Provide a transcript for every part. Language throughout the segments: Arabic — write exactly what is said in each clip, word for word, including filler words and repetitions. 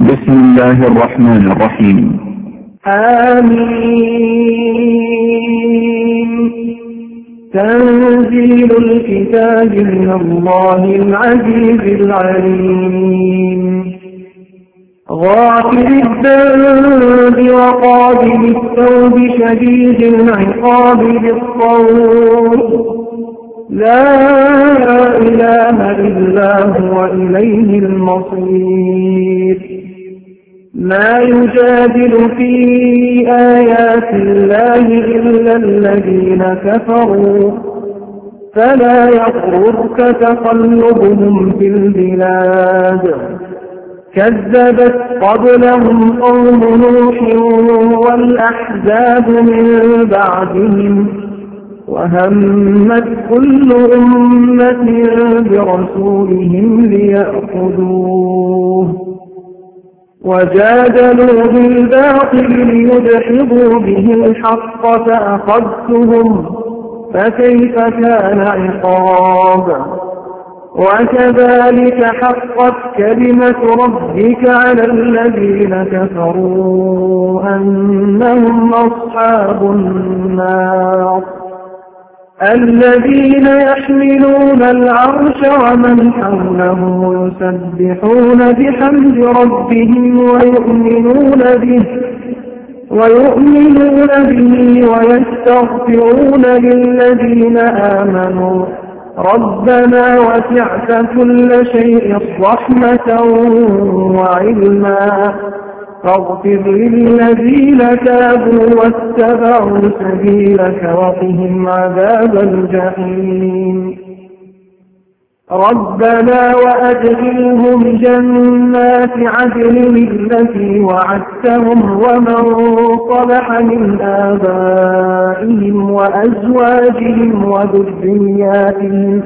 بسم الله الرحمن الرحيم. آمين. تنزيل الكتاب من الله العزيز العليم. غافر الذنب وقابل التوب شديد العقاب بالصوت لا إله إلا هو إليه المصير. ما يجادل في آيات الله إلا الذين كفروا فلا يغررك تقلبهم في البلاد. كذبت قبلهم قوم نوح والأحزاب من بعدهم وهمت كل أمة برسولهم ليأخذوه وجادلوا بالباطل ليدحضوا به الحق فأخذتهم فكيف كان عقاب. وكذلك حقت كلمة ربك على الذين كفروا أنهم أصحاب النار الذين يحملون العرش ومن حوله يسبحون بحمد ربهم ويؤمنون به ويؤمنون به ويستغفرون للذين آمنوا ربنا وسعت كل شيء رحمة وعلما فاغفر للذين تابوا واتبعوا سبيلك وقهم عذاب الجحيم. ربنا وأدخلهم جنات عدن التي وعدتهم ومن صلح من آبائهم وأزواجهم وذرياتهم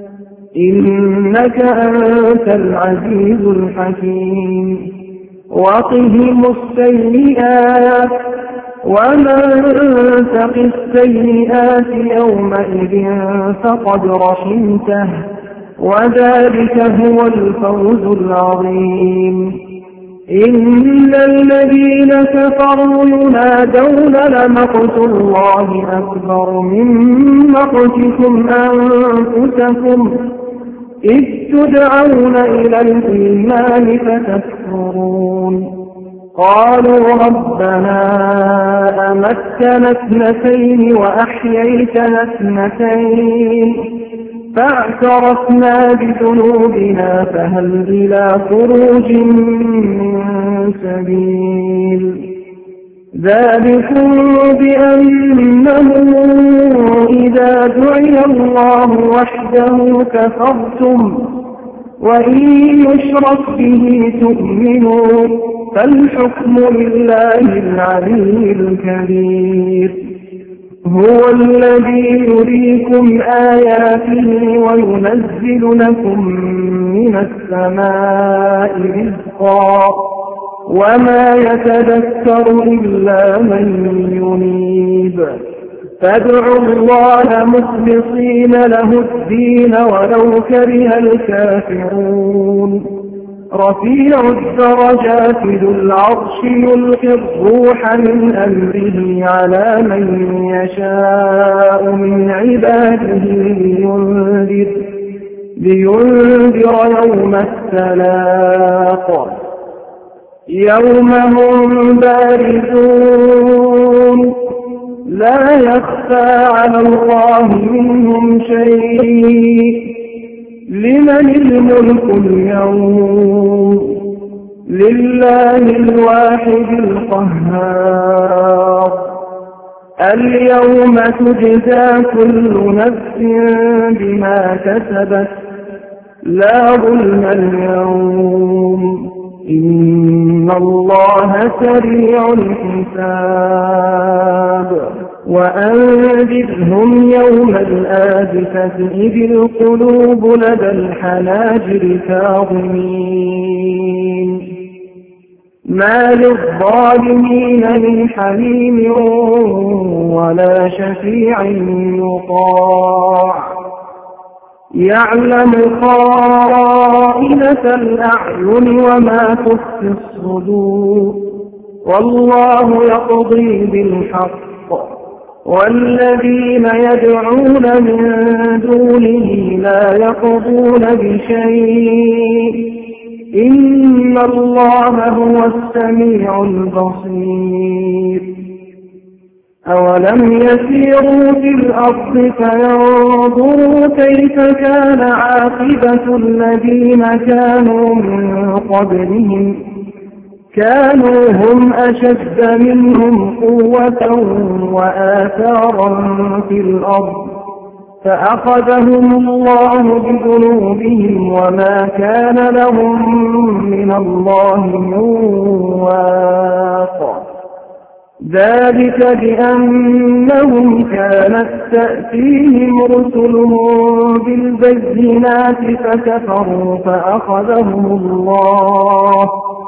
إنك أنت العزيز الحكيم. وقهم السيئات ومن تق السيئات يومئذ فقد رحمته وذلك هو الفوز العظيم. إن الذين كفروا ينادون لمقت الله أكبر من مقتكم أنفسكم إذ تدعون إلى الإيمان فتكفرون. قالوا ربنا أمتنا اثنتين وأحييتنا اثنتين فاعترفنا بذنوبنا فهل إلى خروج من سبيل. ذلكم بأنه إذا دعي الله وحده كفرتم وإن يشرك به تؤمنون فالحكم لله العلي الكبير. هو الذي يريكم آياته وينزل لكم من السماء رزقا وما يتذكر إلا من ينيب. فادعوا الله مخلصين له الدين ولو كره الكافرون. رفيع الدرجات ذو العرش يلقي الروح من أمره على من يشاء من عباده لينذر, لينذر يوم التلاق يوم هم بارزون لا يخفى على الله منهم شيء. لمن الملك اليوم لله الواحد القهار. اليوم تجزى كل نفس بما كسبت لا ظلم اليوم إن الله سريع الحساب. وأنذرهم يوم الآزفة إذ القلوب لدى الحناجر كاظمين ما للظالمين من حميم ولا شفيع يطاع يعلم خائنة الأعين وما تخفي الصدور والله يقضي بالحق والذين يدعون من دونه لا يقضون بشيء إن الله هو السميع البصير أولم يسيروا في الأرض فينظروا كيف كان عاقبة الذين كانوا من قبلهم كانوا هم أشد منهم قوة وآثارا في الأرض فأخذهم الله بذنوبهم وما كان لهم من الله من واق ذلك بأنهم كانت تأتيهم رسلهم بالبينات فكفروا فأخذهم الله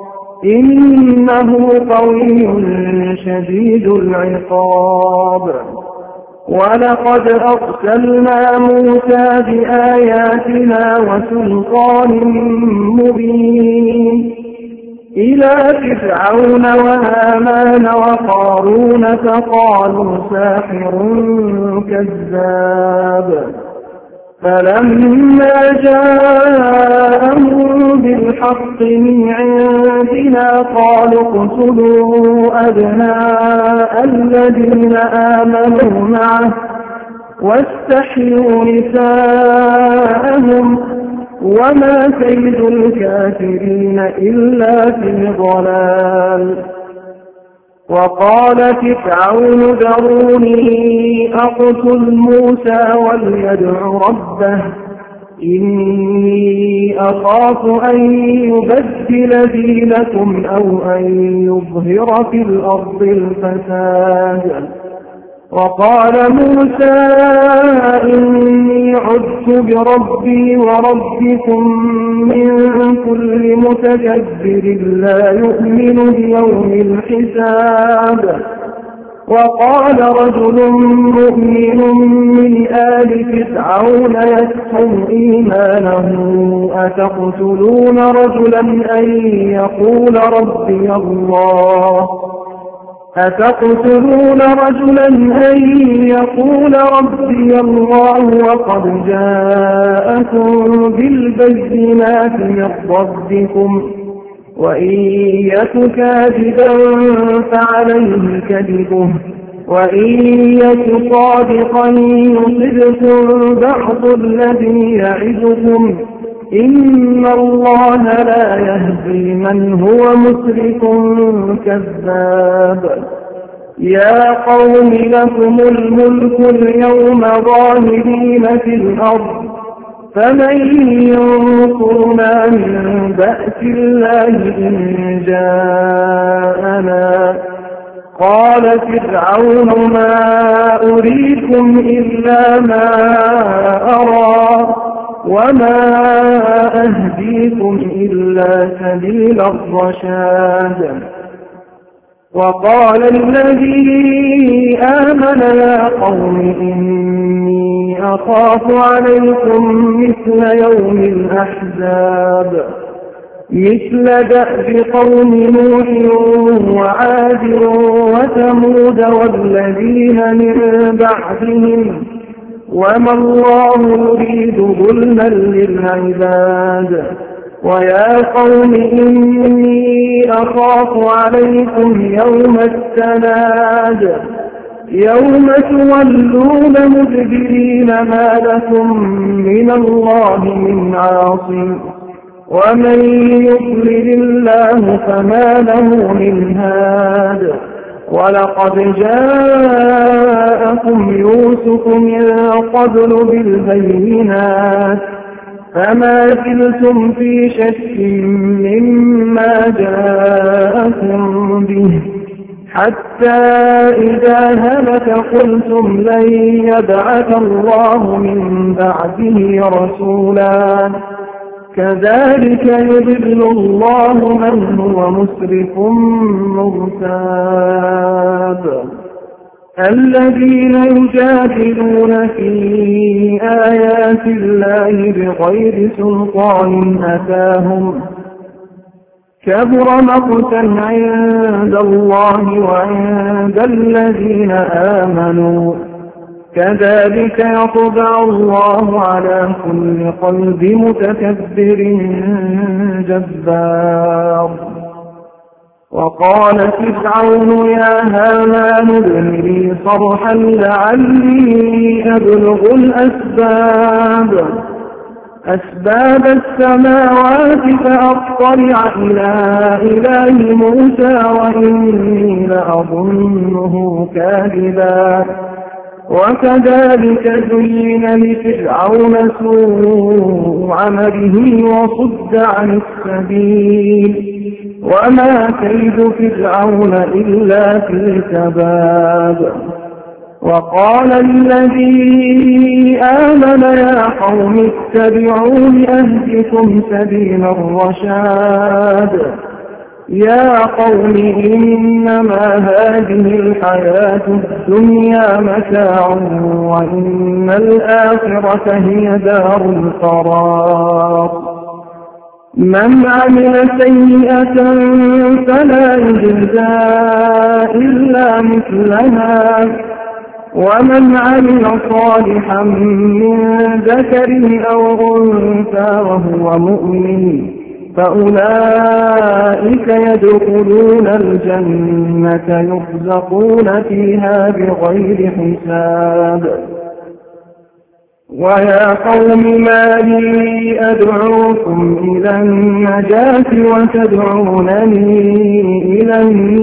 إنه قوي شديد العقاب ولقد أرسلنا موسى بآياتنا وسلطان مبين إلى فرعون وهامان وقارون فقالوا ساحر كذاب فلما جاءهم بالحق من عندنا قالوا اقتلوا أبناء الذين آمنوا معه واستحيوا نساءهم وما كيد الكافرين إلا في ضلال وقال فرعون ذروني أقتل موسى وليدع ربه إني أخاف أن يبدل دينكم أو أن يظهر في الأرض الفساد وقال موسى إني عدت بربي وربكم من كل متكبر لا يؤمن بيوم الحساب وقال رجل مؤمن من آل فرعون يكتم إيمانه أتقتلون رجلا أن يقول ربي الله أتقتلون رجلا أن يقول ربي الله وقد جاءكم بالبينات من ربكم وإن يك كاذبا فعليه كذبه وإن يك صادقا يصبكم بعض الذي يعدكم إن الله لا يهدي من هو مسرف كذاب يا قوم لكم الملك اليوم ظاهرين في الأرض فمن ينصرنا من بأس الله إن جاءنا قال فرعون ما أريكم إلا ما أرى وما أهديكم إلا سبيل الرشاد وقال الذي آمن يا قوم إني أخاف عليكم مثل يوم الأحزاب مثل دأب قوم نوح وعاد وثمود والذين من بعدهم وما الله يريد ظلما للعباد ويا قوم إني أخاف عليكم يوم التناد يوم تولون مدبرين ما لكم من الله من عاصم ومن يضلل الله فما له من هاد ولقد جاءكم يوسف من قبل بالبينات فما زلتم في شك مما جاءكم به حتى إذا هلك قلتم لن يبعث الله من بعده رسولا كذلك يضل الله من هو مسرف مرتاب الذين يجادلون في آيات الله بغير سلطان أتاهم كبر مقتا عند الله وعند الذين آمنوا كذلك يطبع الله على كل قلب متكبر جبار. وقال فرعون يا هامان ابن لي صرحا لعلي أبلغ الأسباب أسباب السماوات فأطلع إلى إله موسى وإني لأظنه كاذبا. وكذلك زين لفرعون سوء عمله وصد عن السبيل وما كيد فرعون إلا في تباب. وقال الذي آمن يا قوم اتبعون أهدكم سبيل الرشاد. يا قوم إنما هذه الحياة الدنيا متاع وإن الآخرة هي دار القرار. من عمل سيئة فلا يجزى إلا مثلها ومن عمل صالحا من ذكر أو أنثى وهو مؤمن فأولئك يدخلون الجنة يرزقون فيها بغير حساب. ويا قوم ما لي أدعوكم إلى النجاة وتدعونني إلى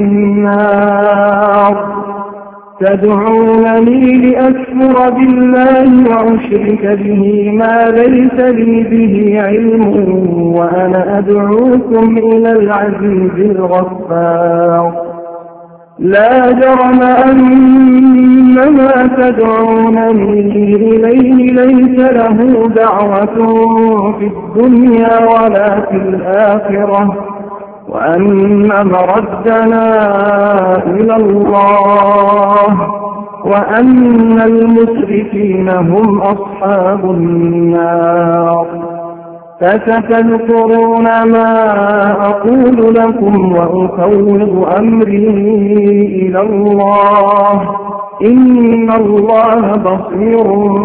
النار تدعونني لأكفر بالله وأشرك به ما ليس لي به علم وأنا أدعوكم إلى العزيز الغفار. لا جرم أن ما تدعونني إليه ليس له دعوة في الدنيا ولا في الآخرة وأن مردنا إلى الله وأن المسرفين هم أصحاب النار. فستذكرون ما أقول لكم وأفوض أمري إلى الله إن الله بصير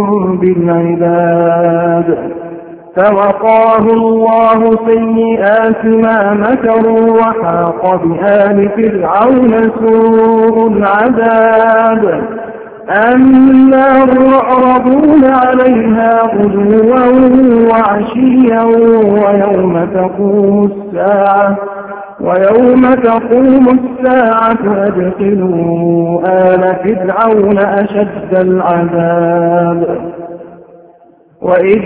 بالعباد. فوقاه الله سيئات ما مكروا وحاق بآل فرعون سوء العذاب. النار يعرضون عليها غدوا وعشيا ويوم تقوم الساعة ويوم تقوم الساعة أدخلوا آل فرعون أشد العذاب. وإذ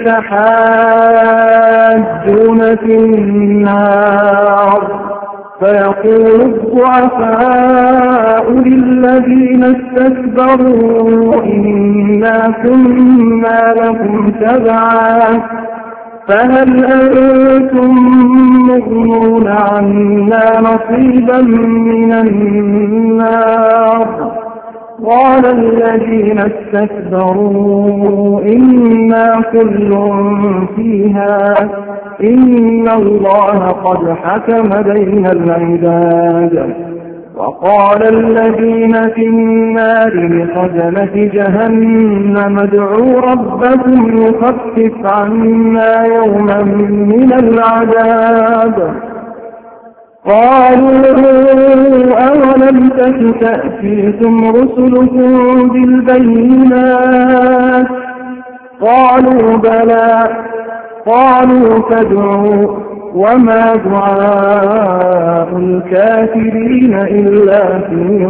يتحاجون في النار فيقول الضعفاء للذين استكبروا إنا كنا لكم تبعا فهل أنتم مغنون عنا نصيبا من النار. قال الذين استكبروا إنا كل فيها إن الله قد حكم بين العباد. وقال الذين في النار لخزنة جهنم ادعوا ربكم يخفف عنا يوما من العذاب. قالوا أولم تك تأتيكم رسلكم بالبينات قالوا بلى قالوا فادعوا وما دعاء الكافرين إلا في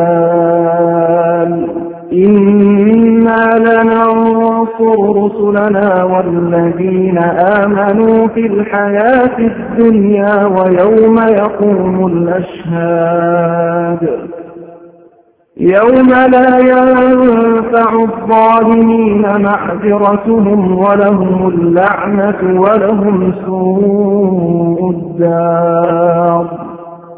ضلال. إنا لننصر رسلنا والذين آمنوا في الحياة الدنيا ويوم يقوم الأشهاد. يوم لا ينفع الظالمين معذرتهم ولهم اللعنة ولهم سوء الدار.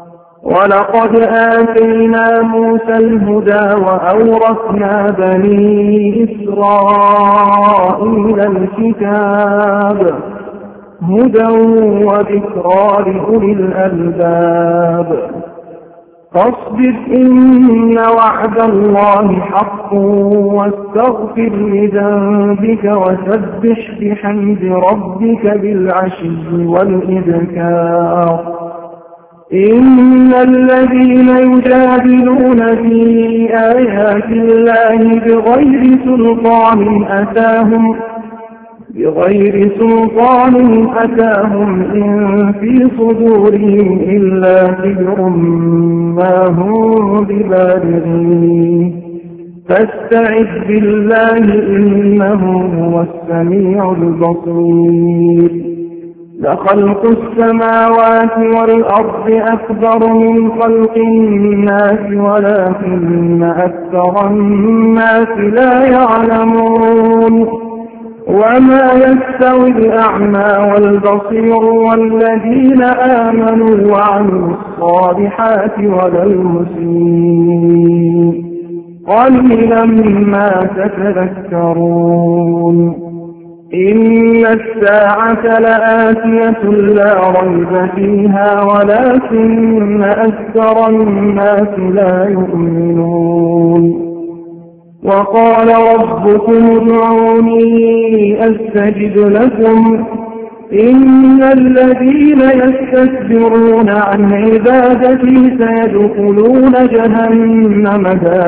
ولقد آتينا موسى الهدى وأورثنا بني إسرائيل الكتاب هدى وذكرى لأولي الألباب فاصبر إن وعد الله حق واستغفر لذنبك وسبح بحمد ربك بالعشي والإبكار إن الذين يجادلون في آيات الله بغير سلطان أتاهم بغير سلطان أتاهم إن في صدورهم إلا كبر ما هم ببالغين فاستعذ بالله إنه هو السميع البصير لخلق السماوات والأرض أكبر من خلق الناس ولكن أكثر الناس لا يعلمون وما يستوي الأعمى والبصير والذين آمنوا وعملوا الصالحات ولا المسيء قليلا ما تتذكرون إن الساعة لآتية لا ريب فيها ولكن أكثر الناس لا يؤمنون وقال ربكم ادعوني أستجب لكم إن الذين يستكبرون عن عبادتي سيدخلون جهنم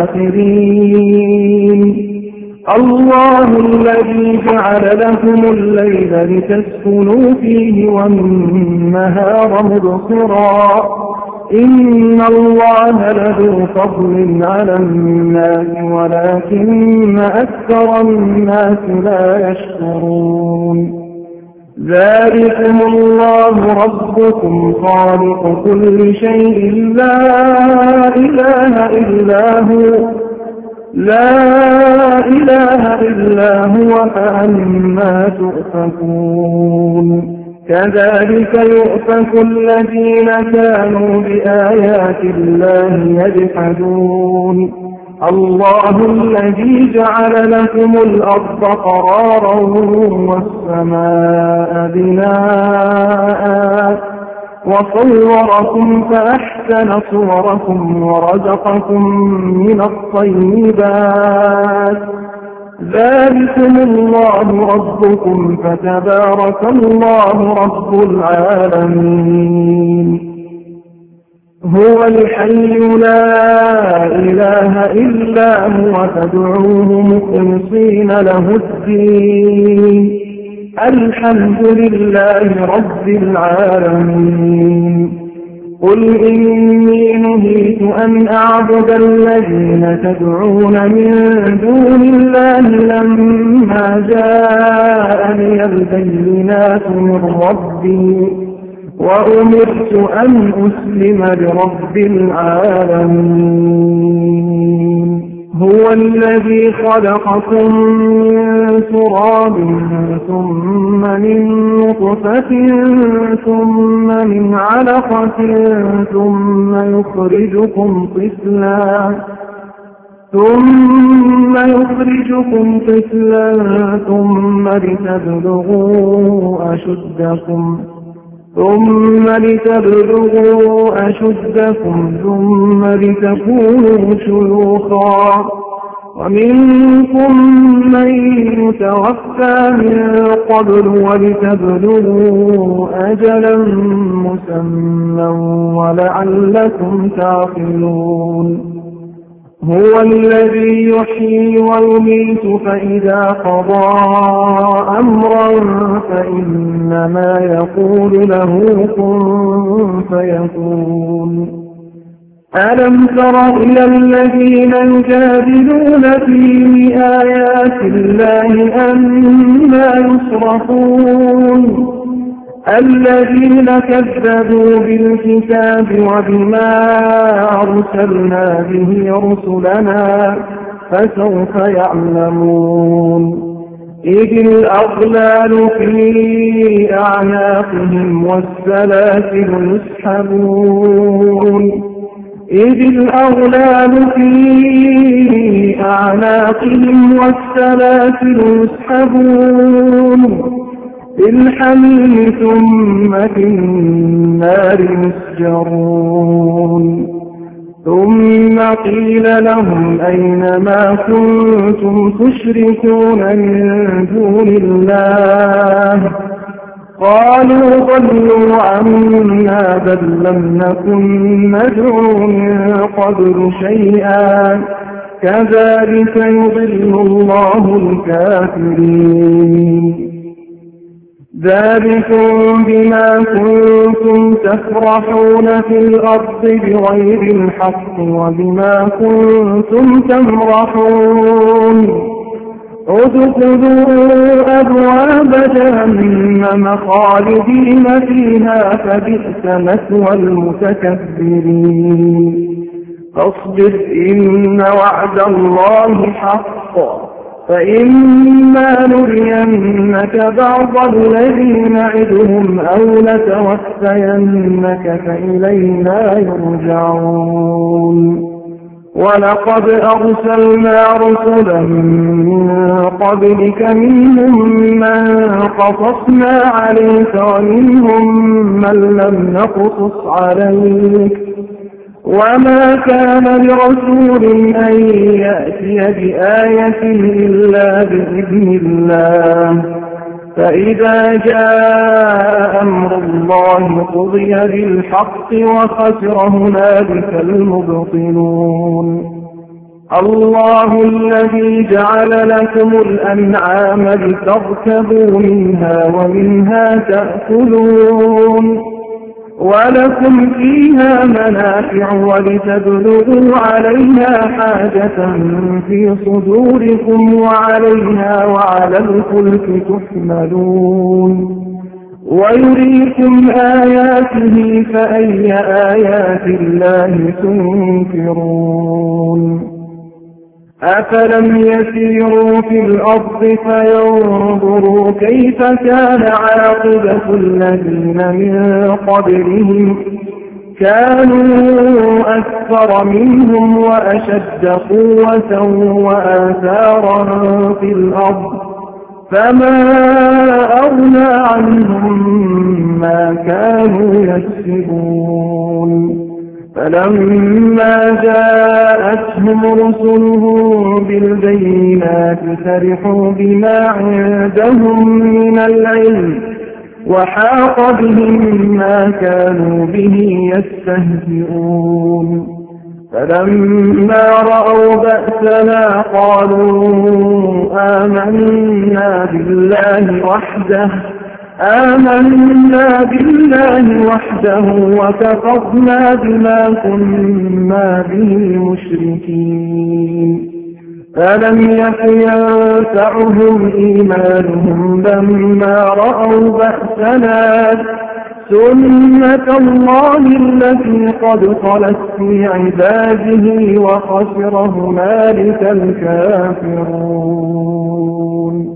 داخرين الله الذي جعل لكم الليل لتسكنوا فيه والنهار مبصرا إن الله لذو فضل على الناس ولكن أكثر الناس لا يشكرون ذلكم الله ربكم خالق كل شيء لا إله إلا هو لا إله إلا هو فأنا تؤفكون كذلك يؤفك الذين كانوا بآيات الله يجحدون الله الذي جعل لكم الأرض قرارا والسماء بناء وصوركم فأحسن صوركم ورزقكم من الطيبات ذلكم الله ربكم فتبارك الله رب العالمين هو الحي لا إله إلا هو فادعوه مخلصين له الدين الحمد لله رب العالمين قل إني نهيت أن أعبد الذين تدعون من دون الله لما جاءني البينات من ربي وأمرت أن أسلم لرب العالمين هو الذي خلقكم من تراب ثم من نطفة ثم من علقة ثم يخرجكم طفلا ثم يخرجكم طفلا ثم لتبلغوا أشدكم ثم لتبلغوا أشدكم ثم لتكونوا شيوخا ومنكم من يتوفى من قبل ولتبلغوا أجلا مسمى ولعلكم تعقلون هو الذي يحيي ويميت فإذا قضى أمرا فإنما يقول له كن فيكون ألم تر إلى الذين يجادلون في آيات الله أنى يصرفون الذين كذبوا بالكتاب وبما أرسلنا به رسلنا فسوف يعلمون إذ الأغلال في أعناقهم والسلاسل يسحبون إذ الأغلال في أعناقهم والسلاسل يسحبون في الحميم ثم في النار يسجرون ثم قيل لهم أين ما كنتم تشركون من دون الله قالوا ضلوا عنا بل لم نكن ندعو من قبل شيئا كذلك يضل الله الكافرين ذلكم بما كنتم تفرحون في الأرض بغير الحق وبما كنتم تمرحون ادخلوا أبواب جهنم خالدين فيها فبئس مثوى المتكبرين فاصبر إن وعد الله حق فإما نرينك بعض الذي نعدهم أو نتوفينك فإلينا يرجعون ولقد أرسلنا رسلا من قبلك منهم من قصصنا عليك ومنهم من لم نقصص عليك وما كان لرسول أن يأتي بآية إلا بإذن الله فإذا جاء أمر الله قضي بالحق وخسر هنالك المبطلون الله الذي جعل لكم الأنعام لتركبوا منها ومنها تأكلون ولكم فيها منافع ولتبلغوا عليها حاجة في صدوركم وعليها وعلى الفلك تحملون ويريكم آياته فأي آيات الله تنكرون أفلم يسيروا في الأرض فينظروا كيف كان عاقبة الذين من قبلهم كانوا أكثر منهم وأشد قوة وآثارا في الأرض فما أغنى عنهم ما كانوا يكسبون فلما جاءتهم رسلهم بالبينات فرحوا بما عندهم من العلم وحاق بهم ما كانوا به يستهزئون فلما رأوا بأسنا قالوا آمنا بالله وحده آمنا بالله وحده وكفرنا بما كنا به مشركين فلم يكن ينفعهم إيمانهم لما رأوا بأسنا سنة الله التي قد خلت في عباده وخسر هنالك الكافرون